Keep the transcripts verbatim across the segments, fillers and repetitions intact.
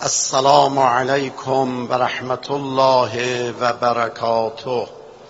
السلام علیکم و رحمت الله و برکاته.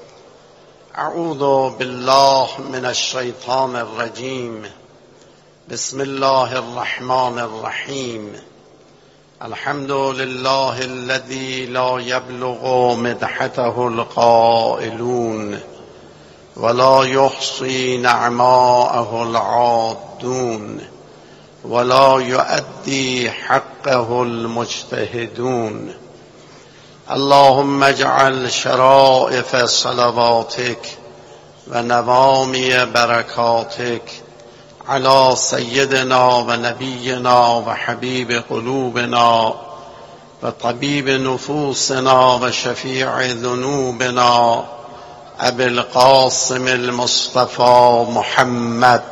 اعوذ بالله من الشیطان الرجیم. بسم الله الرحمن الرحیم. الحمد لله الذي لا يبلغ مدحته القائلون ولا يحصي نعماءه العادون ولا يؤدي حقه المجتهدون. اللهم اجعل شرائف صلواتك ونوامي بركاتك على سيدنا ونبينا وحبيب قلوبنا وطبيب نفوسنا وشفيع ذنوبنا أبي القاسم المصطفى محمد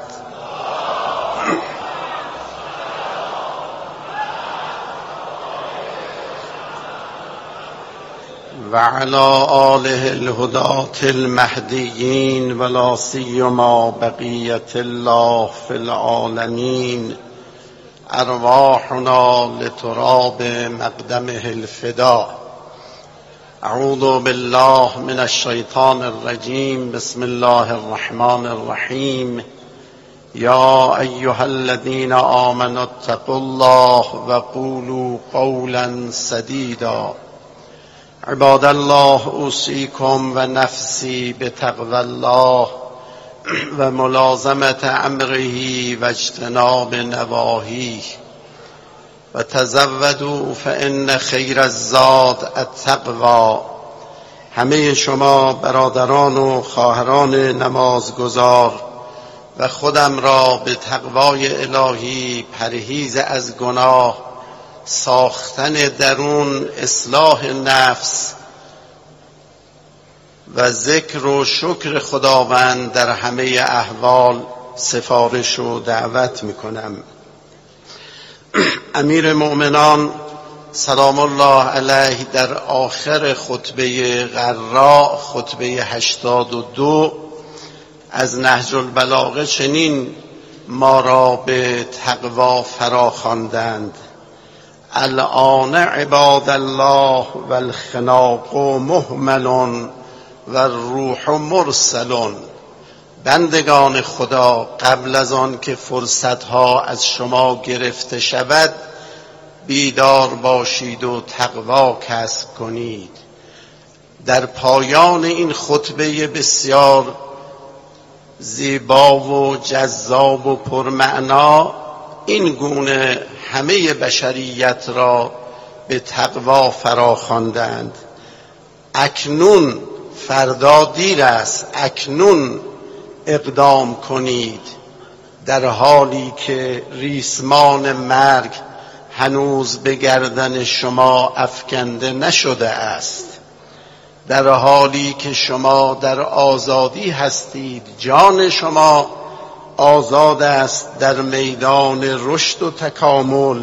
وعلى آله الهداة المهديين ولا سيما بقية الله في العالمين. أرواحنا لتراب مقدمه الفداء. أعوذ بالله من الشيطان الرجيم. بسم الله الرحمن الرحيم. يا أيها الذين آمنوا اتقوا الله وقولوا قولا سديدا. عباد الله اوصيكم و نفسی بتقوى الله و ملازمت امره و اجتناب نواهیه و تزودوا فان خیر الزاد التقوی. همه شما برادران و خواهران نمازگزار و خودم را به تقوای الهی، پرهیز از گناه، ساختن درون، اصلاح نفس و ذکر و شکر خداوند در همه احوال سفارش و دعوت میکنم. امیر مؤمنان سلام الله علیه در آخر خطبه غراء، خطبه هشتاد و دو از نهج البلاغه چنین ما را به تقوا فرا خواندند: الآن عباد الله و الخناق مهمل و الروح مرسل. بندگان خدا، قبل از آن که فرصتها از شما گرفته شود بیدار باشید و تقوا کسب کنید. در پایان این خطبه بسیار زیبا و جذاب و پرمعنا این گونه همه بشریت را به تقوا فرا خواندند. اکنون، فردا دیر است، اکنون اقدام کنید، در حالی که ریسمان مرگ هنوز به گردن شما افکنده نشده است، در حالی که شما در آزادی هستید، جان شما آزاد است در میدان رشد و تکامل،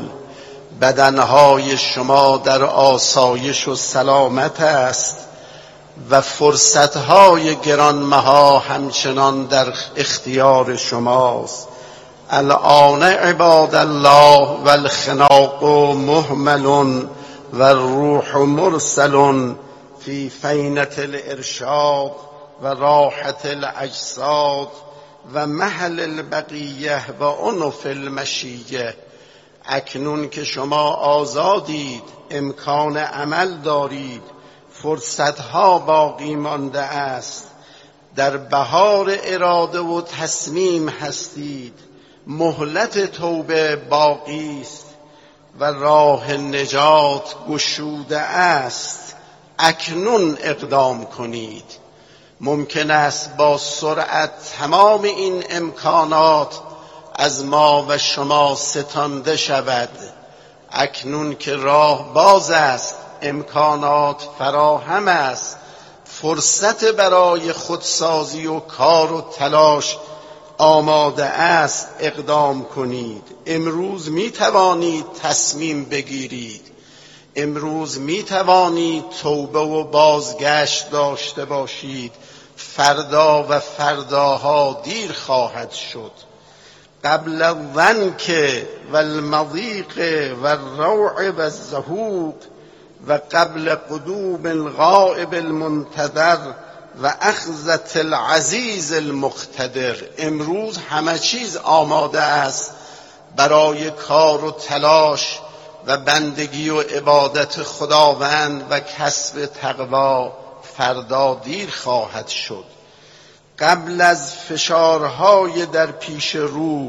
بدنهای شما در آسایش و سلامت است و فرصتهای گرانمها همچنان در اختیار شماست. الآن عباد الله و الخناق مهمل و الروح مرسل فی فینة الارشاد و راحت الاجساد و محل البقیه و عنف المشیه. اکنون که شما آزادید، امکان عمل دارید، فرصتها باقی مانده است، در بهار اراده و تصمیم هستید، مهلت توبه باقی است و راه نجات گشوده است. اکنون اقدام کنید. ممکن است با سرعت تمام این امکانات از ما و شما ستانده شود. اکنون که راه باز است، امکانات فراهم است، فرصت برای خودسازی و کار و تلاش آماده است، اقدام کنید. امروز می توانید تصمیم بگیرید. امروز می توانید توبه و بازگشت داشته باشید. فردا و فرداها دیر خواهد شد. قبل الضنک و المضیق و الروع و الزهوق و قبل قدوم الغائب المنتظر و اخذت العزیز المقتدر. امروز همه چیز آماده است برای کار و تلاش و بندگی و عبادت خداوند و کسب تقوا. فردا دیر خواهد شد. قبل از فشارهای در پیش رو،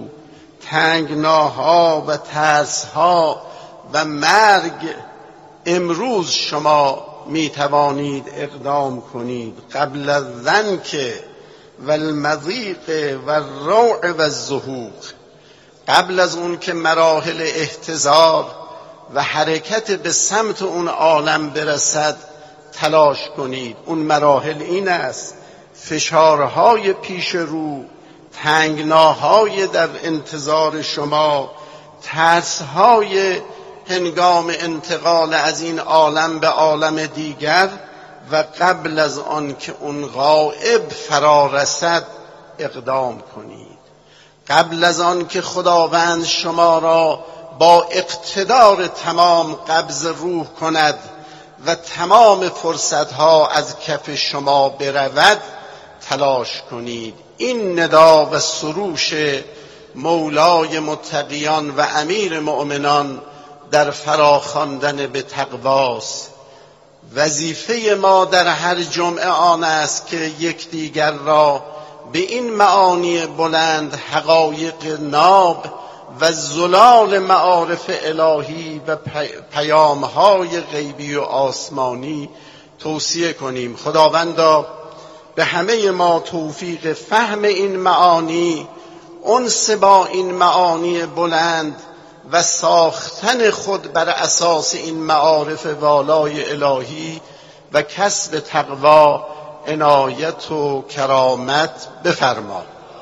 تنگناها و ترسها و مرگ، امروز شما می توانید اقدام کنید. قبل الضنک و المضیق و الروع و الزهوق، قبل از اون که مراحل احتضار و حرکت به سمت اون عالم برسد تلاش کنید. اون مراحل این است: فشارهای پیش رو، تنگناهای در انتظار شما، ترسهای هنگام انتقال از این عالم به عالم دیگر، و قبل از آن که اون غائب فرا رسد اقدام کنید. قبل از آن که خداوند شما را با اقتدار تمام قبض روح کند و تمام فرصتها از کف شما برود تلاش کنید. این ندا و سروش مولای متقیان و امیر مؤمنان در فراخواندن به تقواست. وظیفه ما در هر جمعه آن است که یکدیگر را به این معانی بلند، حقایق ناب و زلال معارف الهی و پیامهای غیبی و آسمانی توصیه کنیم. خداوندا به همه ما توفیق فهم این معانی، انس با این معانی بلند و ساختن خود بر اساس این معارف والای الهی و کسب تقوا عنایت و کرامت بفرما.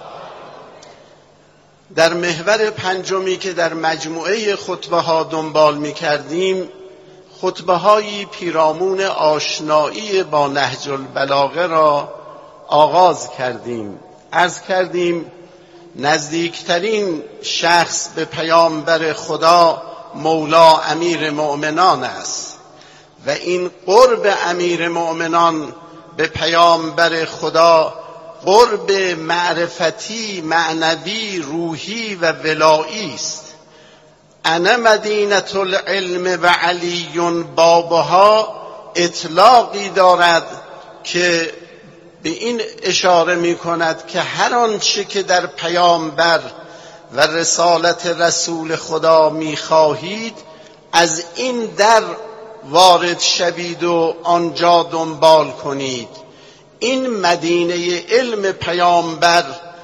در محور پنجمی که در مجموعه خطبه ها دنبال می کردیم، خطبه هایی پیرامون آشنایی با نهج البلاغه را آغاز کردیم. عرض کردیم نزدیکترین شخص به پیامبر خدا مولا امیر مؤمنان است و این قرب امیر مؤمنان به پیامبر خدا قرب معرفتی، معنوی، روحی و ولایی است. انا مدینة العلم و علی بابها اطلاقی دارد که به این اشاره می کند که هر آنچه که در پیامبر و رسالت رسول خدا می خواهید از این در وارد شوید و آنجا دنبال کنید. این مدینه علم پیامبر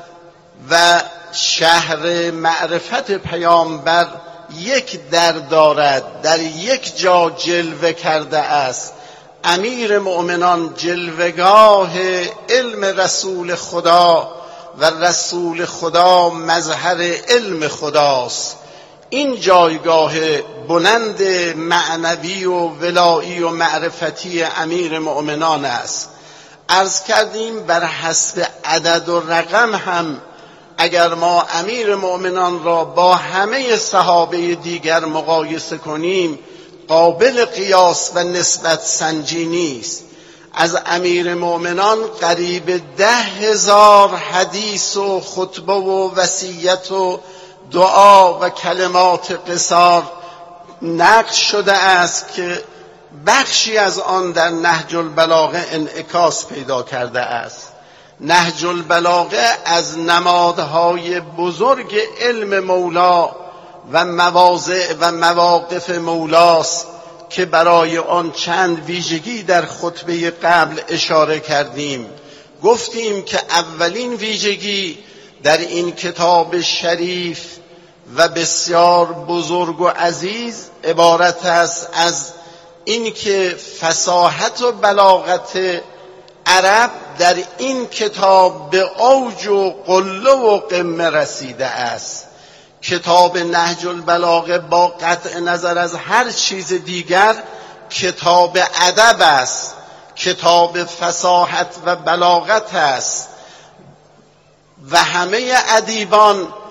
و شهر معرفت پیامبر یک در دارد، در یک جا جلوه کرده است. امیر مؤمنان جلوگاه علم رسول خدا و رسول خدا مظهر علم خداست. این جایگاه بلند معنوی و ولایی و معرفتی امیر مؤمنان است. عرض کردیم بر حسب عدد و رقم هم اگر ما امیر مؤمنان را با همه صحابه دیگر مقایسه کنیم قابل قیاس و نسبت سنجی نیست. از امیر مؤمنان قریب ده هزار حدیث و خطبه و وصیت و دعا و کلمات قصار نقل شده است که بخشی از آن در نهج البلاغه انعکاس پیدا کرده است. نهج البلاغه از نمادهای بزرگ علم مولا و مواضع و مواقف مولاست که برای آن چند ویژگی در خطبه قبل اشاره کردیم. گفتیم که اولین ویژگی در این کتاب شریف و بسیار بزرگ و عزیز عبارت است از اینکه فصاحت و بلاغت عرب در این کتاب به اوج و قله و قمه رسیده است. کتاب نهج البلاغه با قطع نظر از هر چیز دیگر کتاب ادب است، کتاب فصاحت و بلاغت است و همه ادیبان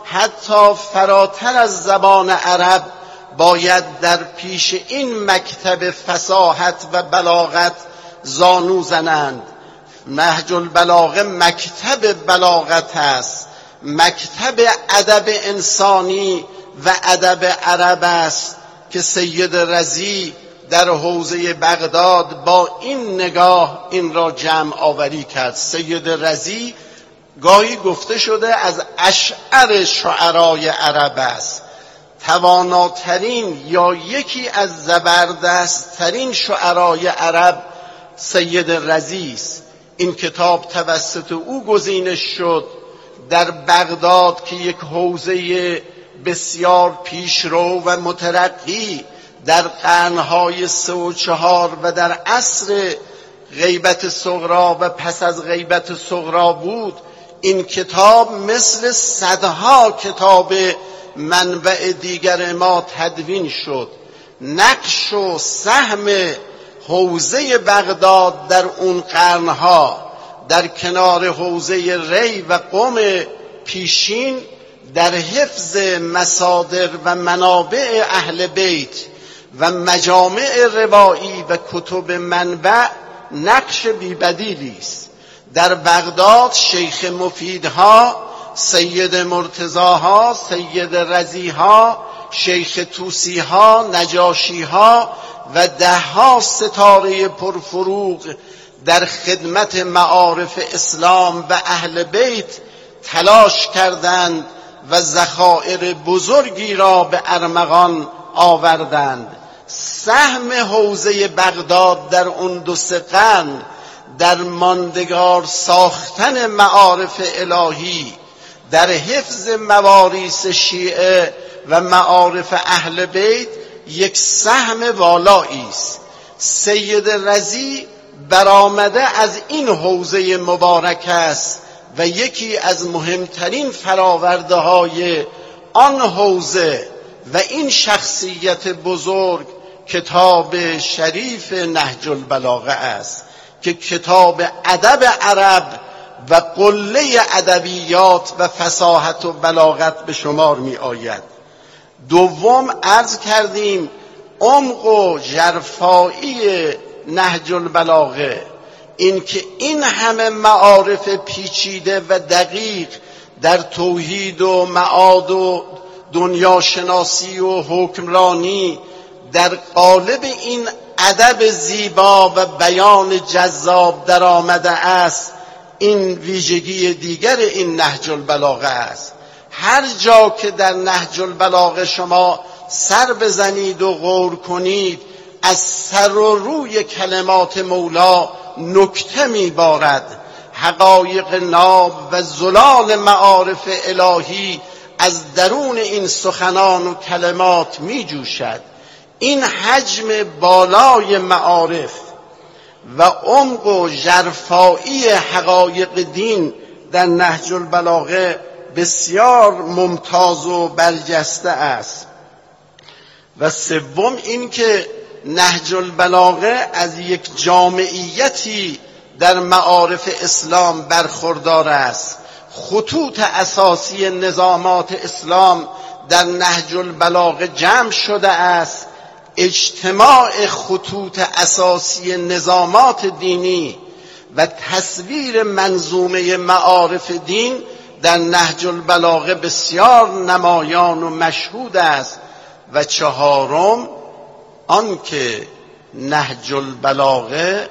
حتی فراتر از زبان عرب باید در پیش این مکتب فصاحت و بلاغت زانو زنند. نهج البلاغه مکتب بلاغت است، مکتب ادب انسانی و ادب عرب است که سید رضی در حوزه بغداد با این نگاه این را جمع آوری کرد. سید رضی گاهی گفته شده از اشعر شعرای عرب است، تواناترین یا یکی از زبردستترین شعرای عرب سید رضی است. این کتاب توسط او گزینش شد در بغداد که یک حوزه بسیار پیشرو و مترقی در قرنهای سه و چهار و در عصر غیبت صغرا و پس از غیبت صغرا بود. این کتاب مثل صدها کتاب منبع دیگر ما تدوین شد. نقش و سهم حوزه بغداد در اون قرنها در کنار حوزه ری و قم پیشین در حفظ مصادر و منابع اهل بیت و مجامع روایی و کتب منبع نقش بی‌بدیلی است. در بغداد شیخ مفیدها، سید مرتضاها، سید رضیها، شیخ توسیها، نجاشیها و دهها ستاره پرفروغ در خدمت معارف اسلام و اهل بیت تلاش کردند و ذخایر بزرگی را به ارمغان آوردند. سهم حوزه بغداد در اون دو سه قرن در ماندگار ساختن معارف الهی، در حفظ مواریث شیعه و معارف اهل بیت یک سهم والایی است. سید رضی برآمده از این حوزه مبارک است و یکی از مهمترین فراورده های آن حوزه و این شخصیت بزرگ کتاب شریف نهج البلاغه است که کتاب ادب عرب و قله ادبیات و فصاحت و بلاغت به شمار می آید. دوم عرض کردیم عمق و ژرفایی نهج البلاغه، این که این همه معارف پیچیده و دقیق در توحید و معاد و دنیاشناسی و حکمرانی در قالب این ادب زیبا و بیان جذاب در آمده است، این ویژگی دیگر این نهج البلاغه است. هر جا که در نهج البلاغه شما سر بزنید و غور کنید، از سر و روی کلمات مولا نکته میبارد. حقایق ناب و زلال معارف الهی از درون این سخنان و کلمات میجوشد. این حجم بالای معارف و عمق و ژرفایی حقایق دین در نهج البلاغه بسیار ممتاز و برجسته است. و سوم این که نهج البلاغه از یک جامعیتی در معارف اسلام برخوردار است. خطوط اساسی نظامات اسلام در نهج البلاغه جمع شده است. اجتماع خطوط اساسی نظامات دینی و تصویر منظومه معارف دین در نهج البلاغه بسیار نمایان و مشهود است. و چهارم آنکه نهج البلاغه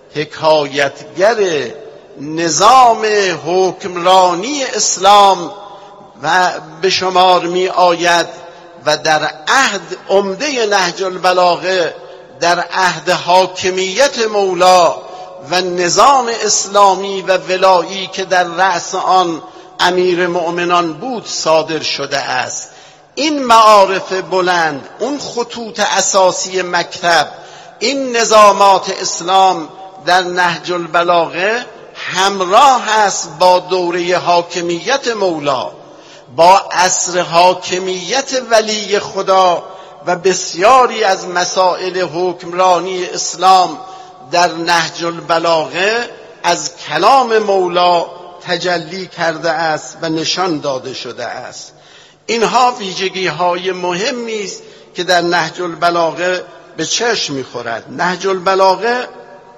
حکایتگر نظام حکمرانی اسلام و به شمار می آید و در عهد عمده نهج البلاغه در عهد حاکمیت مولا و نظام اسلامی و ولایی که در رأس آن امیر مؤمنان بود صادر شده است. این معارف بلند، اون خطوط اساسی مکتب، این نظامات اسلام در نهج البلاغه همراه است با دوره حاکمیت مولا، با عصر حاکمیت ولی خدا و بسیاری از مسائل حکمرانی اسلام در نهج البلاغه از کلام مولا تجلی کرده است و نشان داده شده است. اینها ویژگی های مهمی است که در نهج البلاغه به چشم می‌خورد. نهج البلاغه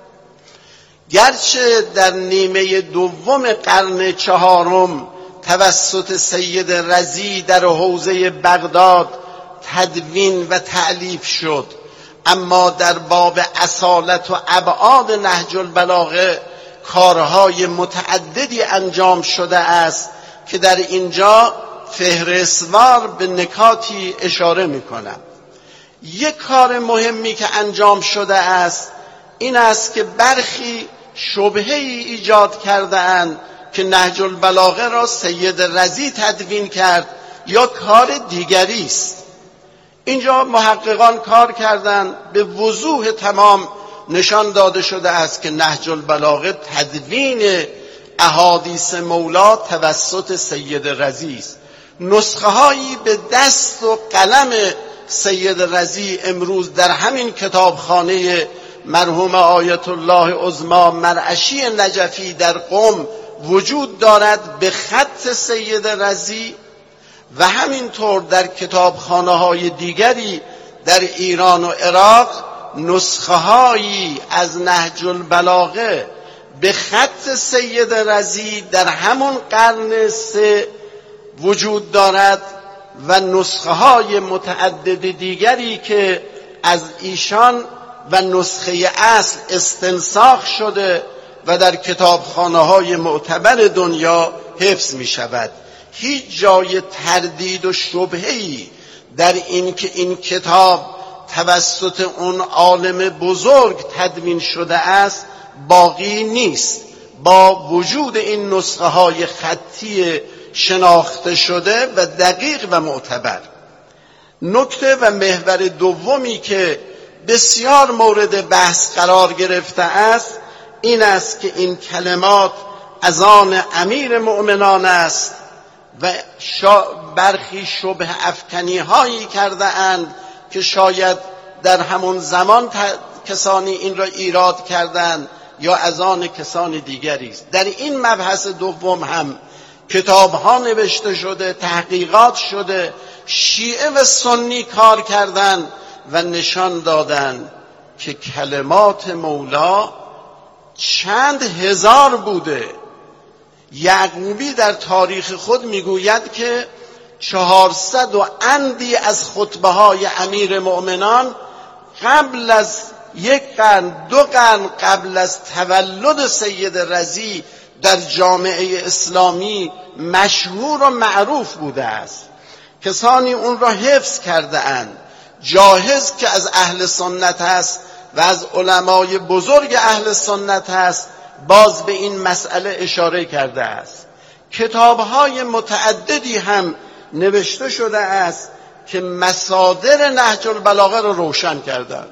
گرچه در نیمه دوم قرن چهارم توسط سید رضی در حوزه بغداد تدوین و تألیف شد، اما در باب اصالت و ابعاد نهج البلاغه کارهای متعددی انجام شده است که در اینجا فهرستوار به نکاتی اشاره می‌کنم. یک کار مهمی که انجام شده است این است که برخی شبهه‌ای ایجاد کرده اند که نهج البلاغه را سید رضی تدوین کرد یا کار دیگری است. اینجا محققان کار کردند، به وضوح تمام نشان داده شده است که نهج البلاغه تدوین احادیث مولا توسط سید رضی است. نسخه هایی به دست و قلم سید رضی امروز در همین کتابخانه مرحوم آیت الله عظما مرعشی نجفی در قم وجود دارد به خط سید رضی، و همینطور در کتابخانه های دیگری در ایران و عراق نسخه هایی از نهج البلاغه به خط سید رضی در همون قرن سه وجود دارد و نسخه های متعدد دیگری که از ایشان و نسخه اصل استنساخ شده و در کتابخانه های معتبر دنیا حفظ می شود. هیچ جای تردید و شبهه‌ای در این که این کتاب توسط اون عالم بزرگ تدوین شده است باقی نیست، با وجود این نسخه های خطی شناخته شده و دقیق و معتبر. نکته و محور دومی که بسیار مورد بحث قرار گرفته است این است که این کلمات از آن امیر مؤمنان است و برخی شبه افکنی هایی کرده اند که شاید در همون زمان کسانی این را ایراد کردند یا از آن کسان دیگری است. در این مبحث دوم هم کتاب ها نوشته شده، تحقیقات شده، شیعه و سنی کار کردند و نشان دادند که کلمات مولا چند هزار بوده. یعقوبی در تاریخ خود میگوید که چهارصد و اندی از خطبه های امیر مؤمنان قبل از یک قرن دو قرن قبل از تولد سید رضی در جامعه اسلامی مشهور و معروف بوده است. کسانی اون را حفظ کرده اند. جاهز که از اهل سنت است و از علمای بزرگ اهل سنت است باز به این مسئله اشاره کرده است. کتاب‌های متعددی هم نوشته شده است که مصادر نهج البلاغه را روشن کردند.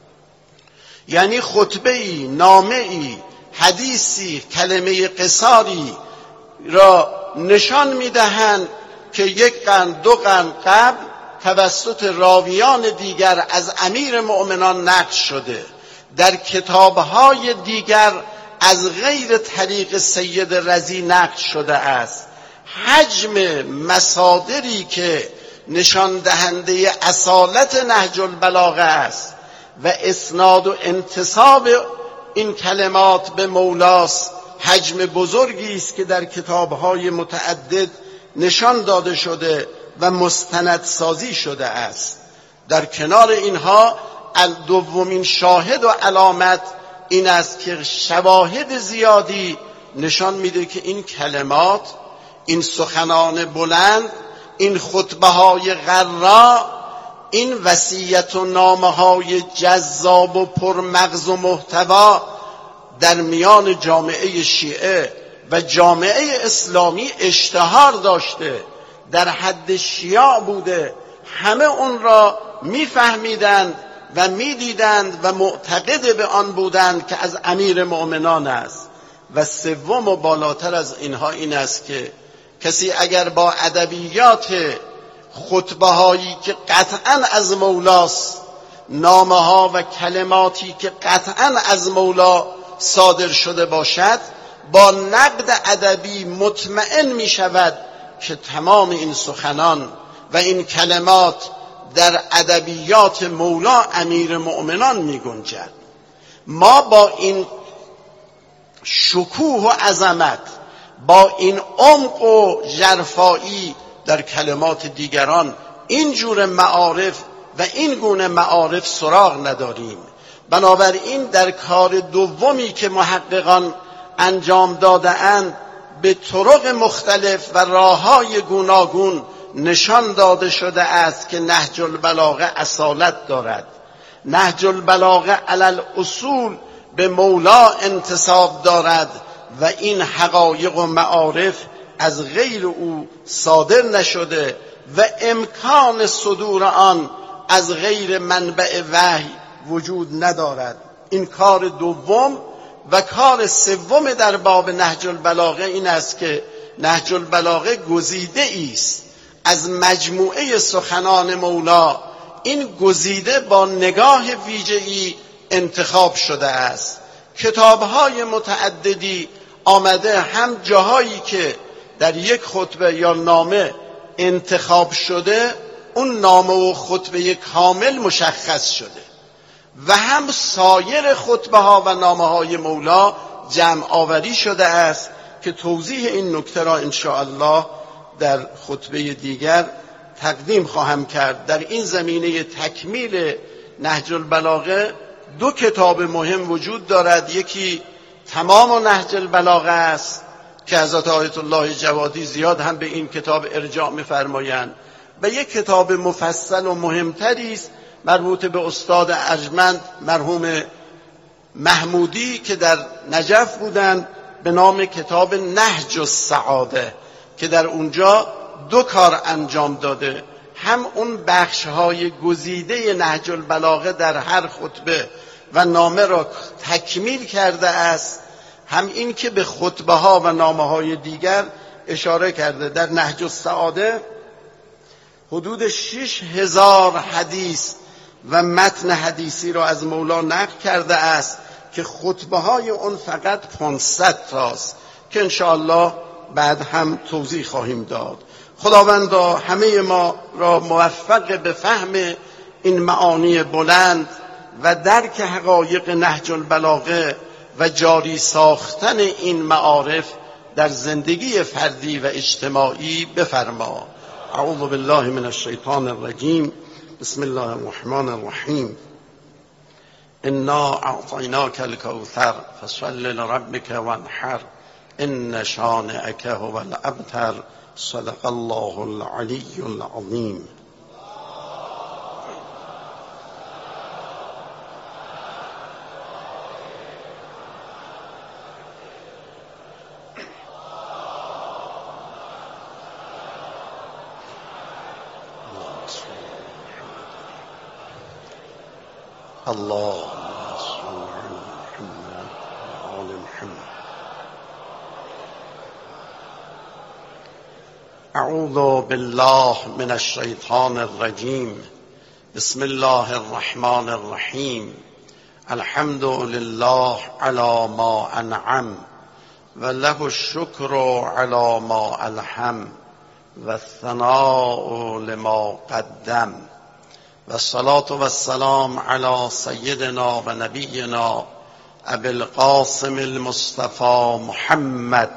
یعنی خطبه‌ای، نامه‌ای، حدیثی، کلمه قصاری را نشان می‌دهند که یک قرن دو قرن قبل توسط راویان دیگر از امیر مؤمنان نقل شده. در کتاب‌های دیگر از غیر طریق سید رضی نقل شده است. حجم مصادری که نشان دهنده اصالت نهج البلاغه است و اسناد و انتساب این کلمات به مولاست حجم بزرگی است که در کتاب‌های متعدد نشان داده شده و مستندسازی شده است. در کنار اینها دومین شاهد و علامت این است که شواهد زیادی نشان میده که این کلمات، این سخنان بلند، این خطبه های غرا، این وصیت و نامه های جذاب و پرمغز و محتوا در میان جامعه شیعه و جامعه اسلامی اشتهار داشته، در حد شیاع بوده. همه اون را میفهمیدند و میدیدند و معتقد به آن بودند که از امیر مؤمنان است. و سوم و بالاتر از اینها این است که کسی اگر با ادبیات خطبه هایی که قطعا از مولاست، نامه ها و کلماتی که قطعا از مولا صادر شده باشد، با نقد ادبی مطمئن می شود که تمام این سخنان و این کلمات در ادبیات مولا امیر مؤمنان می گنجد. ما با این شکوه و عظمت، با این عمق و ژرفایی در کلمات دیگران این جور معارف و این گونه معارف سراغ نداریم. بنابراین در کار دومی که محققان انجام داده‌اند به طرق مختلف و راه‌های گوناگون نشان داده شده است که نهج البلاغه اصالت دارد. نهج البلاغه علی الاصول به مولا انتساب دارد و این حقایق و معارف از غیر او صادر نشده و امکان صدور آن از غیر منبع وحی وجود ندارد. این کار دوم. و کار سوم در باب نهج البلاغه این است که نهج البلاغه گزیده است از مجموعه سخنان مولا. این گزیده با نگاه ویژه‌ای انتخاب شده است. کتاب‌های متعددی آمده، هم جاهایی که در یک خطبه یا نامه انتخاب شده اون نامه و خطبه کامل مشخص شده، و هم سایر خطبه ها و نامه های مولا جمع آوری شده است که توضیح این نکته را انشاءالله در خطبه دیگر تقدیم خواهم کرد. در این زمینه تکمیل نهج البلاغه دو کتاب مهم وجود دارد. یکی تمام نهج البلاغه است که حضرت آیت الله جوادی زیاد هم به این کتاب ارجاع می‌فرمایند، و یک کتاب مفصل و مهمتری است مربوط به استاد ارجمند مرحوم محمودی که در نجف بودند، به نام کتاب نهج السعاده، که در اونجا دو کار انجام داده. هم اون بخش‌های گزیده نهج البلاغه در هر خطبه و نامه را تکمیل کرده است، هم این که به خطبه ها و نامه های دیگر اشاره کرده. در نهج السعاده حدود شش هزار حدیث و متن حدیثی را از مولا نقل کرده است که خطبه های اون فقط پانصد تاست که انشاءالله بعد هم توضیح خواهیم داد. خداوندا همه ما را موفق به فهم این معانی بلند و درک حقایق نهج البلاغه و جاری ساختن این معارف در زندگی فردی و اجتماعی بفرما. اعوذ بالله من الشیطان الرجیم. بسم الله الرحمن الرحیم. انا اعطیناک الکوثر فصل لربک وانحر ان شانئک هو الابتر. صدق الله العلی العظیم. الله اعوذ بالله من الشیطان الرجیم. بسم الله الرحمن الرحیم. الحمد لله علی ما انعم و له الشکر علی ما الهم و الثناء لما قدم و الصلاة و السلام علی سیدنا و نبینا ابی القاسم المصطفى محمد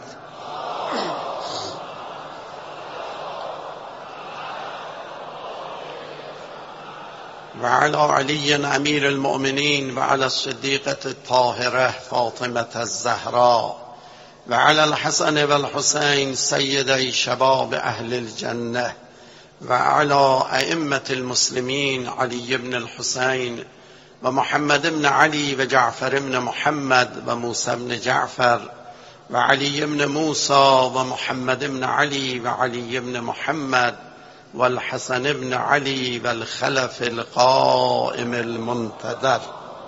و علی علی امیر المؤمنین و علی الصدیقة الطاهرة فاطمة الزهراء و علی الحسن و الحسین سیدی شباب اهل الجنه و علی ائمة المسلمین علی بن الحسین و محمد بن علی و جعفر بن محمد و موسی بن جعفر و علی بن موسی و محمد بن علی و علی بن محمد و الحسن بن علی و الخلف القائم المنتظر.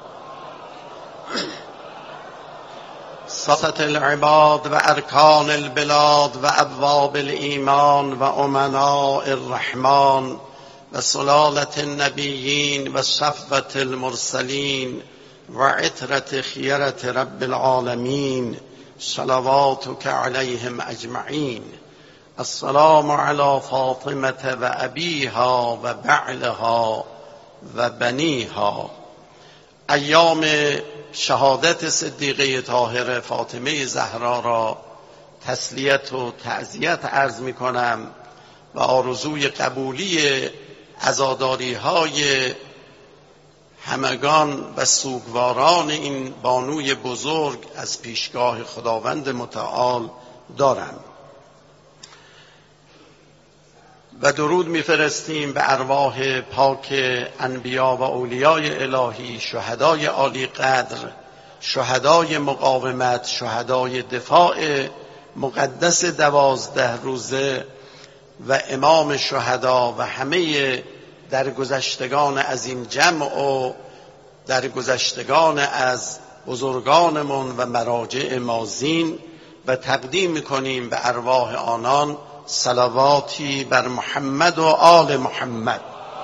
سادة العباد و ارکان البلاد و ابواب الایمان و امناء الرحمن و سلالة النبیین و صفوة المرسلین و عترة خیرة رب العالمین صلواتک علیهم اجمعین. السلام علی فاطمه و ابیها و بعلها و بنیها. ایام شهادت صدیقه طاهره فاطمه زهرا را تسلیت و تعزیت عرض می کنم و آرزوی قبولی عزاداری های همگان و سوگواران این بانوی بزرگ از پیشگاه خداوند متعال دارم و درود میفرستیم به ارواح پاک انبیا و اولیای الهی، شهدای عالی قدر، شهدای مقاومت، شهدای دفاع مقدس دوازده روزه و امام شهدا و همه درگذشتگان از این جمع و درگذشتگان از بزرگانمون و مراجع مازین، و تقدیم میکنیم به ارواح آنان صلواتی بر محمد و آل محمد.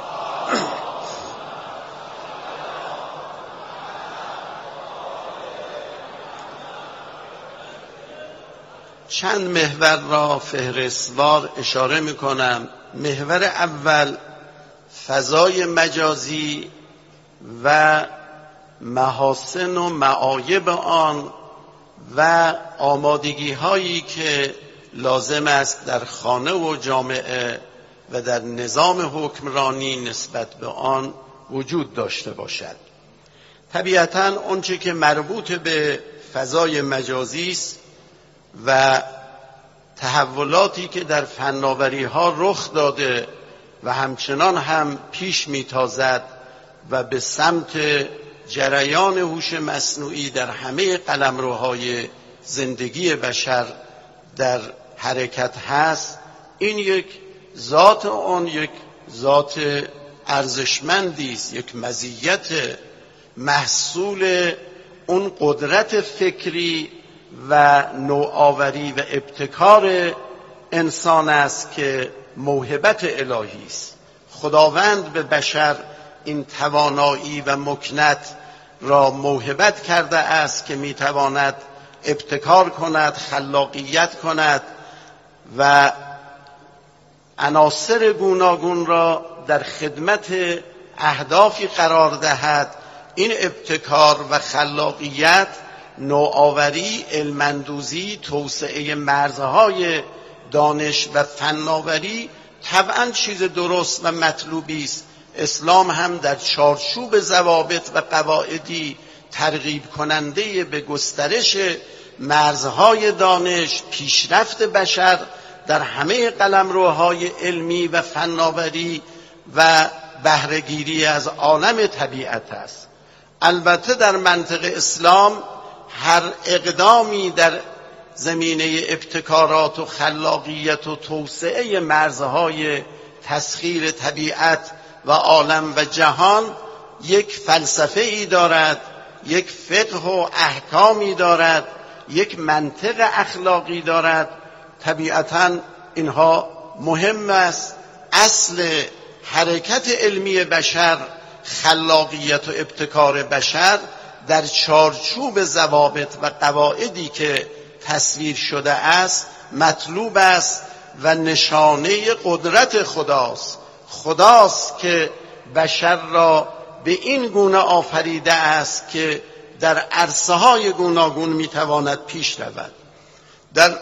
چند محور را فهرستوار اشاره میکنم. محور اول فضای مجازی و محاسن و معایب آن و آمادگی هایی که لازم است در خانه و جامعه و در نظام حکمرانی نسبت به آن وجود داشته باشد. طبیعتاً آنچه که مربوط به فضای مجازی است و تحولاتی که در فناوری ها رخ داده و همچنان هم پیش میتازد و به سمت جریان هوش مصنوعی در همه قلمروهای زندگی بشر در حرکت هست، این یک ذات آن یک ذات ارزشمندی است، یک مزیت محصول اون قدرت فکری و نوآوری و ابتکار انسان است که موهبت الهی است. خداوند به بشر این توانایی و مکنت را موهبت کرده است که میتواند ابتکار کند، خلاقیت کند و عناصر گوناگون را در خدمت اهدافی قرار دهد. این ابتکار و خلاقیت، نوآوری، علم‌اندوزی، توسعه مرزهای دانش و فناوری طبعاً چیز درست و مطلوبی است. اسلام هم در چارچوب ضوابط و قواعدی ترغیب کننده به گسترش مرزهای دانش، پیشرفت بشر در همه قلمروهای علمی و فناوری و بهره‌گیری از عالم طبیعت است. البته در منطق اسلام هر اقدامی در زمینه ابتکارات و خلاقیت و توسعه مرزهای تسخیر طبیعت و عالم و جهان یک فلسفه ای دارد، یک فقه و احکامی دارد، یک منطق اخلاقی دارد. طبیعتاً اینها مهم است. اصل حرکت علمی بشر، خلاقیت و ابتکار بشر در چارچوب ضوابط و قواعدی که تصویر شده است مطلوب است و نشانه قدرت خداست. خداست که بشر را به این گونه آفریده است که در عرصه های گوناگون میتواند پیش رود. در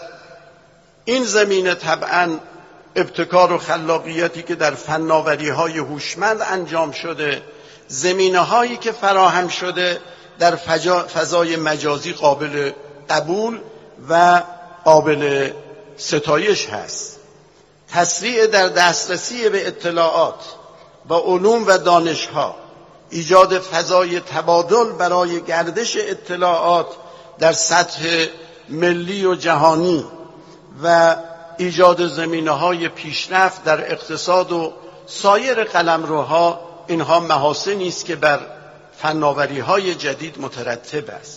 این زمینه طبعاً ابتکار و خلاقیتی که در فناوری های هوشمند انجام شده، زمینه هایی که فراهم شده در فضای مجازی قابل قبول و قابل ستایش هست. تسریع در دسترسی به اطلاعات و علوم و دانشها، ایجاد فضای تبادل برای گردش اطلاعات در سطح ملی و جهانی و ایجاد زمینه‌های پیشرفت در اقتصاد و سایر قلمروها، اینها محاسنی است که بر فناوری‌های جدید مترتب است.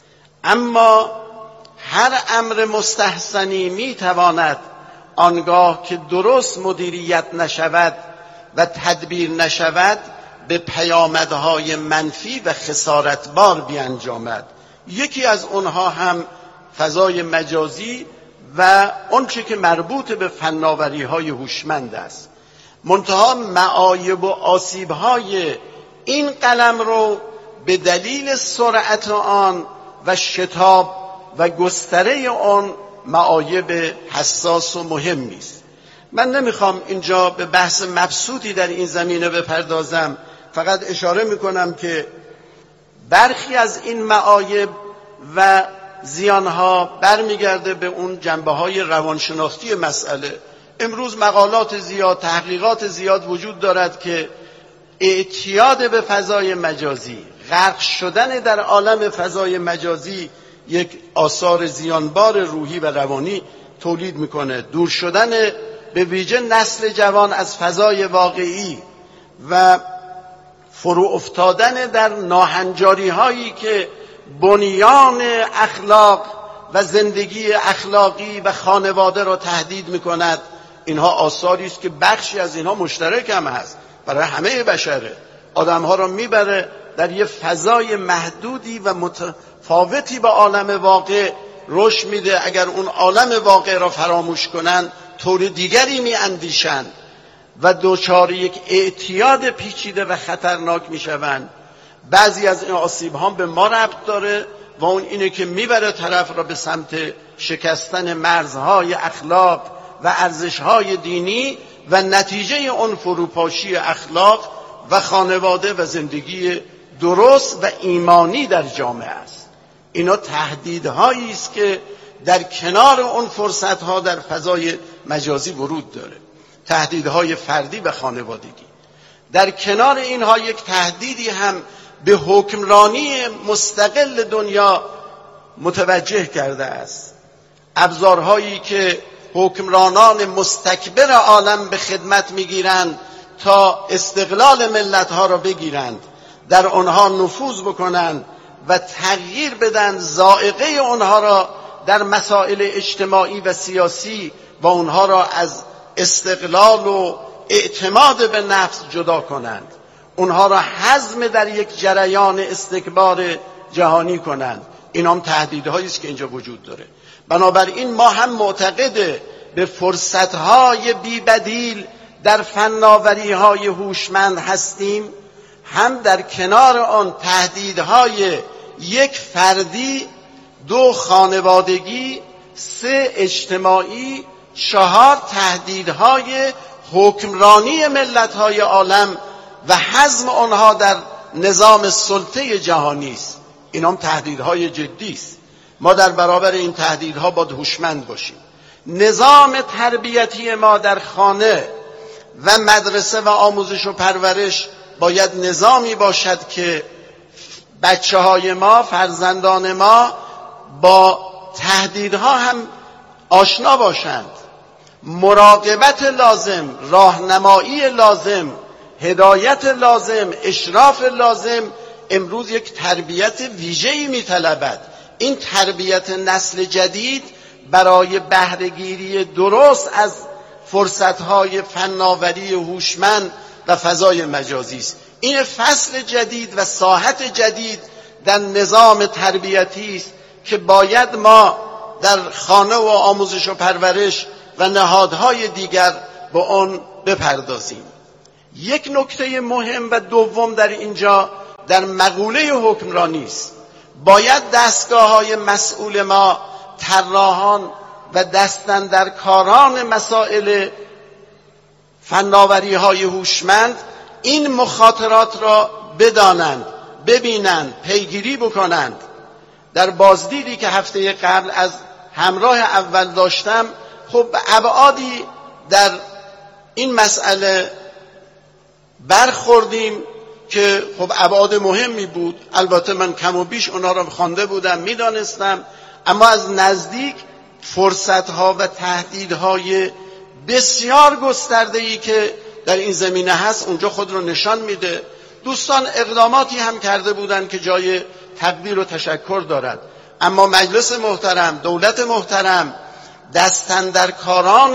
اما هر امر مستحسنی میتواند آنگاه که درست مدیریت نشود و تدبیر نشود به پیامدهای منفی و خسارتبار بیانجامد. یکی از اونها هم فضای مجازی و اون چه که مربوط به فناوری های هوشمند است. منتها معایب و آسیب های این قلم رو به دلیل سرعت آن و شتاب و گستره آن معایب حساس و مهمی است. من نمیخوام اینجا به بحث مبسوطی در این زمینه بپردازم، فقط اشاره میکنم که برخی از این معایب و زیانها برمیگرده به اون جنبه‌های روانشناختی مسئله. امروز مقالات زیاد، تحقیقات زیاد وجود دارد که اعتیاد به فضای مجازی، غرق شدن در عالم فضای مجازی یک آثار زیانبار روحی و روانی تولید میکنه. دور شدن به ویژه نسل جوان از فضای واقعی و فرو افتادن در ناهنجاری هایی که بنیان اخلاق و زندگی اخلاقی و خانواده را تهدید میکند، اینها آثاری است که بخشی از اینها مشترک هم هست برای همه بشره. آدمها را میبره در یه فضای محدودی و متفاوتی با عالم واقع رشد میده. اگر اون عالم واقع را فراموش کنن طور دیگری میاندیشند و دوچار یک اعتیاد پیچیده و خطرناک میشوند. بعضی از این آسیب ها به ما ربط داره و اون اینه که میبره طرف را به سمت شکستن مرزهای اخلاق و ارزشهای دینی و نتیجه اون فروپاشی اخلاق و خانواده و زندگی درست و ایمانی در جامعه است. اینا تهدیدهایی است که در کنار اون فرصتها در فضای مجازی ورود داره، تهدیدهای فردی و خانوادگی. در کنار اینها یک تهدیدی هم به حکمرانی مستقل دنیا متوجه کرده است. ابزارهایی که حکمرانان مستکبر عالم به خدمت میگیرند تا استقلال ملتها را بگیرند، در آنها نفوذ بکنند و تغییر بدن ذائقه آنها را در مسائل اجتماعی و سیاسی و آنها را از استقلال و اعتماد به نفس جدا کنند، اونها را هضم در یک جریان استکبار جهانی کنند. این هم تهدیدهایی است که اینجا وجود داره. بنابراین ما هم معتقد به فرصتهای بی‌بدیل در فناوری‌های هوشمند هستیم، هم در کنار آن تهدیدهای یک فردی، دو خانوادگی، سه اجتماعی، چهار تهدیدهای حکمرانی ملت‌های عالم و هضم آنها در نظام سلطه جهانی است. این هم تهدیدهای جدی است. ما در برابر این تهدیدها باید هوشمند باشیم. نظام تربیتی ما در خانه و مدرسه و آموزش و پرورش باید نظامی باشد که بچه های ما، فرزندان ما با تهدیدها هم آشنا باشند. مراقبت لازم، راهنمایی لازم، هدایت لازم، اشراف لازم امروز یک تربیت ویژه‌ای می‌طلبد. این تربیت نسل جدید برای بهره‌گیری درست از فرصت‌های فناوری هوشمند و فضای مجازی است. این فصل جدید و ساحت جدید در نظام تربیتی است که باید ما در خانه و آموزش و پرورش و نهادهای دیگر به آن بپردازیم. یک نکته مهم و دوم در اینجا در مقوله حکمرانی است. باید دستگاه‌های مسئول ما، طراحان و دستاندرکاران مسائل فناوری‌های هوشمند این مخاطرات را بدانند، ببینند، پیگیری بکنند. در بازدیدی که هفته قبل از همراه اول داشتم، خب ابعادی در این مسئله برخوردیم که خب ابعاد مهمی بود. البته من کم و بیش اونا را خوانده بودم، میدانستم، اما از نزدیک فرصت‌ها و تهدیدهای بسیار گسترده‌ای که در این زمینه هست اونجا خود رو نشان میده. دوستان اقداماتی هم کرده بودند که جای تقدیر و تشکر دارد، اما مجلس محترم، دولت محترم، دستاندرکاران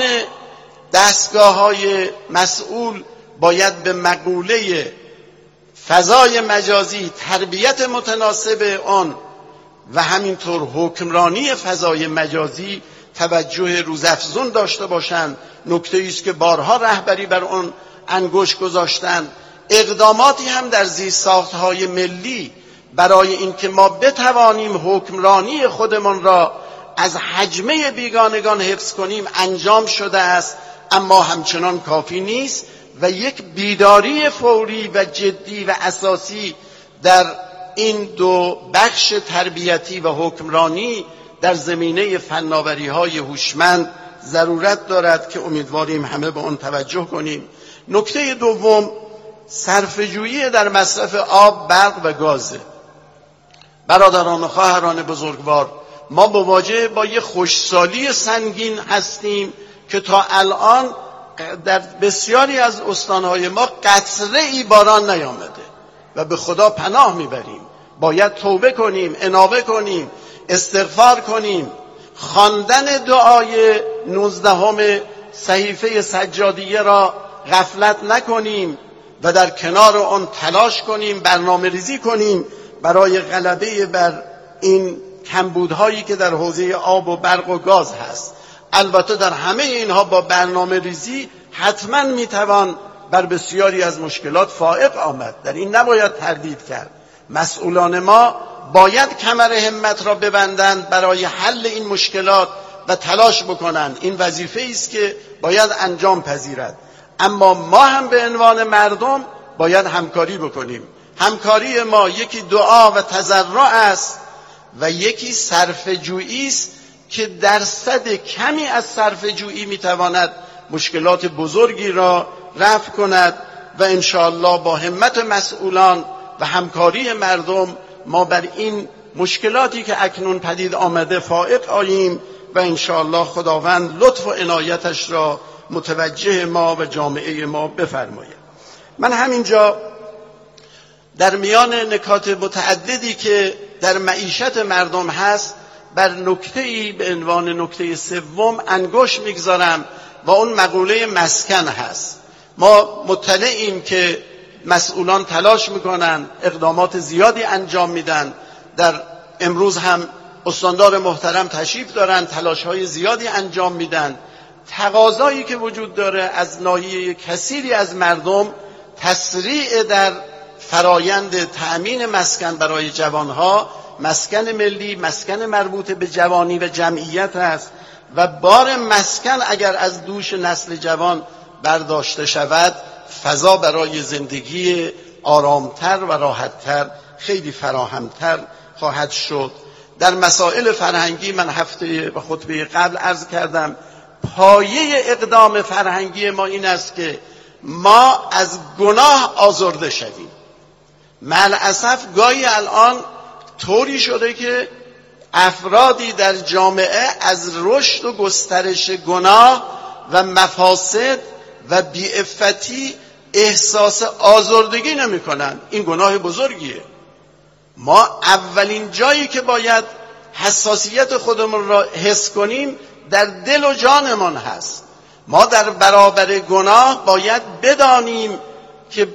دستگاه‌های مسئول باید به مقوله فضای مجازی، تربیت متناسب آن و همینطور حکمرانی فضای مجازی توجه روزافزون داشته باشند. نکته است که بارها رهبری بر آن انگشت گذاشتند. اقداماتی هم در زیرساخت‌های ملی برای اینکه ما بتوانیم حکمرانی خودمان را از هجمه بیگانگان حفظ کنیم انجام شده است، اما همچنان کافی نیست و یک بیداری فوری و جدی و اساسی در این دو بخش تربیتی و حکمرانی در زمینه فناوری‌های هوشمند ضرورت دارد که امیدواریم همه به آن توجه کنیم. نکته دوم، صرفه‌جویی در مصرف آب، برق و گازه. برادران و خواهران بزرگوار، ما مواجه با یک خشکسالی سنگین هستیم که تا الان در بسیاری از استانهای ما قطره ای باران نیامده و به خدا پناه میبریم. باید توبه کنیم، انابه کنیم، استغفار کنیم، خواندن دعای نوزدهم صحیفه سجادیه را غفلت نکنیم و در کنار آن تلاش کنیم، برنامه ریزی کنیم برای غلبه بر این کمبودهایی که در حوزه آب و برق و گاز هست. البته در همه اینها با برنامه ریزی حتما میتوان بر بسیاری از مشکلات فائق آمد، در این نباید تردید کرد. مسئولان ما باید کمر همت را ببندند برای حل این مشکلات و تلاش بکنند. این وظیفه است که باید انجام پذیرد. اما ما هم به عنوان مردم باید همکاری بکنیم. همکاری ما یکی دعا و تضرع است و یکی صرفه‌جویی است که درصد کمی از صرفه‌جویی میتواند مشکلات بزرگی را رفع کند و انشاءالله با همت مسئولان و همکاری مردم ما بر این مشکلاتی که اکنون پدید آمده فائق آییم و انشاءالله خداوند لطف و عنایتش را متوجه ما و جامعه ما بفرماید. من همینجا در میان نکات متعددی که در معیشت مردم هست بر نکته‌ای به عنوان نکته سوم انگشت میگذارم و اون مقوله مسکن هست. ما مطلعیم که مسئولان تلاش میکنن، اقدامات زیادی انجام میدن. در امروز هم استاندار محترم تشریف دارن، تلاش‌های زیادی انجام میدن. تقاضایی که وجود داره از ناحیه کثیری از مردم تسریع در فرایند تأمین مسکن برای جوانها، مسکن ملی، مسکن مربوط به جوانی و جمعیت است و بار مسکن اگر از دوش نسل جوان برداشته شود فضا برای زندگی آرامتر و راحتتر خیلی فراهمتر خواهد شد. در مسائل فرهنگی من هفته و خطبه قبل عرض کردم پایه اقدام فرهنگی ما این است که ما از گناه آزرده شویم. ملعصف گاهی الان طوری شده که افرادی در جامعه از رشد و گسترش گناه و مفاسد و بی‌عفتی احساس آزردگی نمی کنند. این گناه بزرگیه. ما اولین جایی که باید حساسیت خودمون را حس کنیم در دل و جانمان هست. ما در برابر گناه باید بدانیم که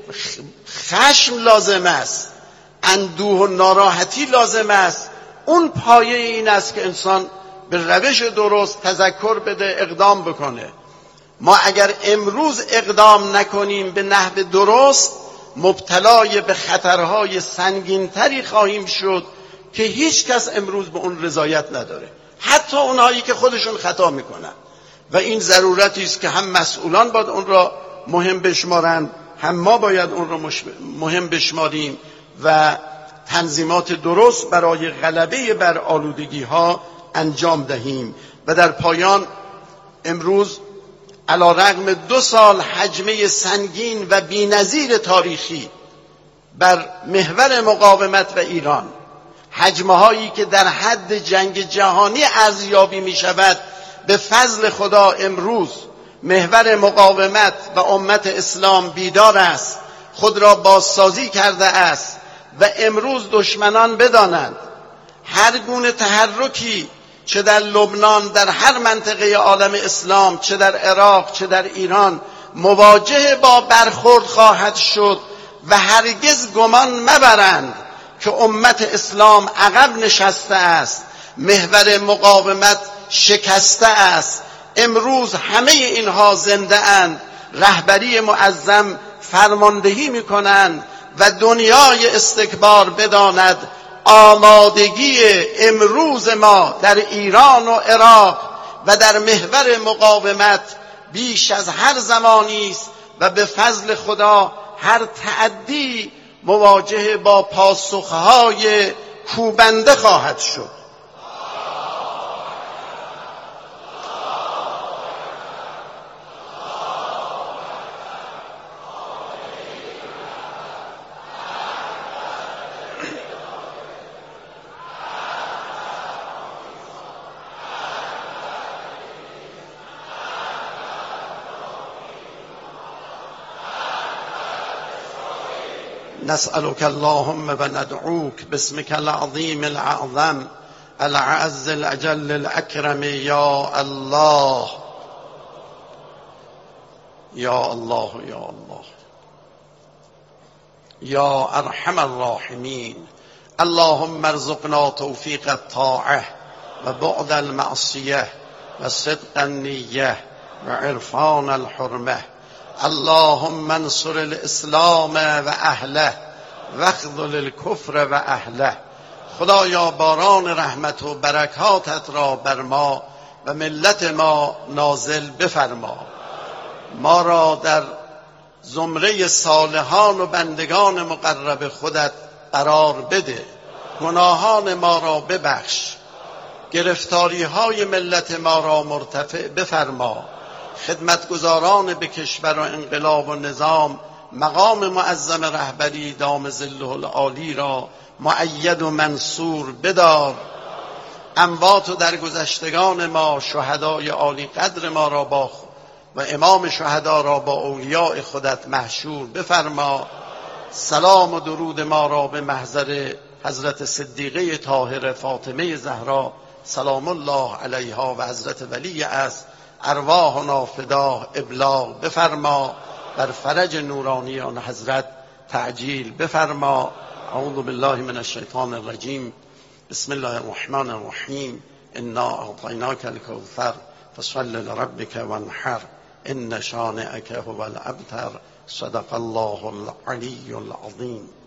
خشم لازم است، اندوه و ناراحتی لازم است. اون پایه این است که انسان به روش درست تذکر بده، اقدام بکنه. ما اگر امروز اقدام نکنیم به نحو درست مبتلای به خطرهای سنگینتری خواهیم شد که هیچ کس امروز به اون رضایت نداره، حتی اونهایی که خودشون خطا میکنن. و این ضرورتی است که هم مسئولان باید اون را مهم بشمارند، هم ما باید اون را مهم بشماریم و تنظیمات درست برای غلبه بر آلودگی ها انجام دهیم. و در پایان امروز علیرغم دو سال هجمه سنگین و بی‌نظیر تاریخی بر محور مقاومت و ایران، هجمه هایی که در حد جنگ جهانی ارزیابی می شود، به فضل خدا امروز محور مقاومت و امت اسلام بیدار است، خود را بازسازی کرده است و امروز دشمنان بدانند هر گونه تحرکی چه در لبنان، در هر منطقه عالم اسلام، چه در عراق، چه در ایران مواجه با برخورد خواهد شد و هرگز گمان مبرند که امت اسلام عقب نشسته است. محور مقاومت شکسته است. امروز همه اینها زنده اند، رهبری معظم فرماندهی میکنند و دنیای استکبار بداند آمادگی امروز ما در ایران و عراق و در محور مقاومت بیش از هر زمانی است و به فضل خدا هر تعدی مواجه با پاسخهای کوبنده خواهد شد. نسألك اللهم و ندعوك باسمك العظيم الأعظم الأعز الأجل الأكرم يا الله يا الله يا الله يا أرحم الراحمين. اللهم ارزقنا توفيق الطاعة وبعد المعصية وصدق النية وعرفان الحرمة. اللهم انصر الاسلام و اهله واخذل الکفر و اهله. خدایا باران رحمت و برکاتت را بر ما و ملت ما نازل بفرما. ما را در زمره صالحان و بندگان مقرب خودت قرار بده. گناهان ما را ببخش. گرفتاری های ملت ما را مرتفع بفرما. خدمتگزاران به کشور و انقلاب و نظام مقام معظم رهبری دام ظله العالی را مؤید و منصور بدار. اموات و درگذشتگان ما شهدای عالی قدر ما را با و امام شهدا را با اولیاء خودت محشور بفرما. سلام و درود ما را به محضر حضرت صدیقه طاهره فاطمه زهرا سلام الله علیها و حضرت ولی است ارواحنا فدا ابلاغ بفرما. بر فرج نورانی آن حضرت تعجیل بفرما. اعوذ بالله من الشیطان الرجیم. بسم الله الرحمن الرحیم. انا اعطیناک الکوثر فصل لربک وانحر ان شانئک هو الابتر. صدق الله العلی العظیم.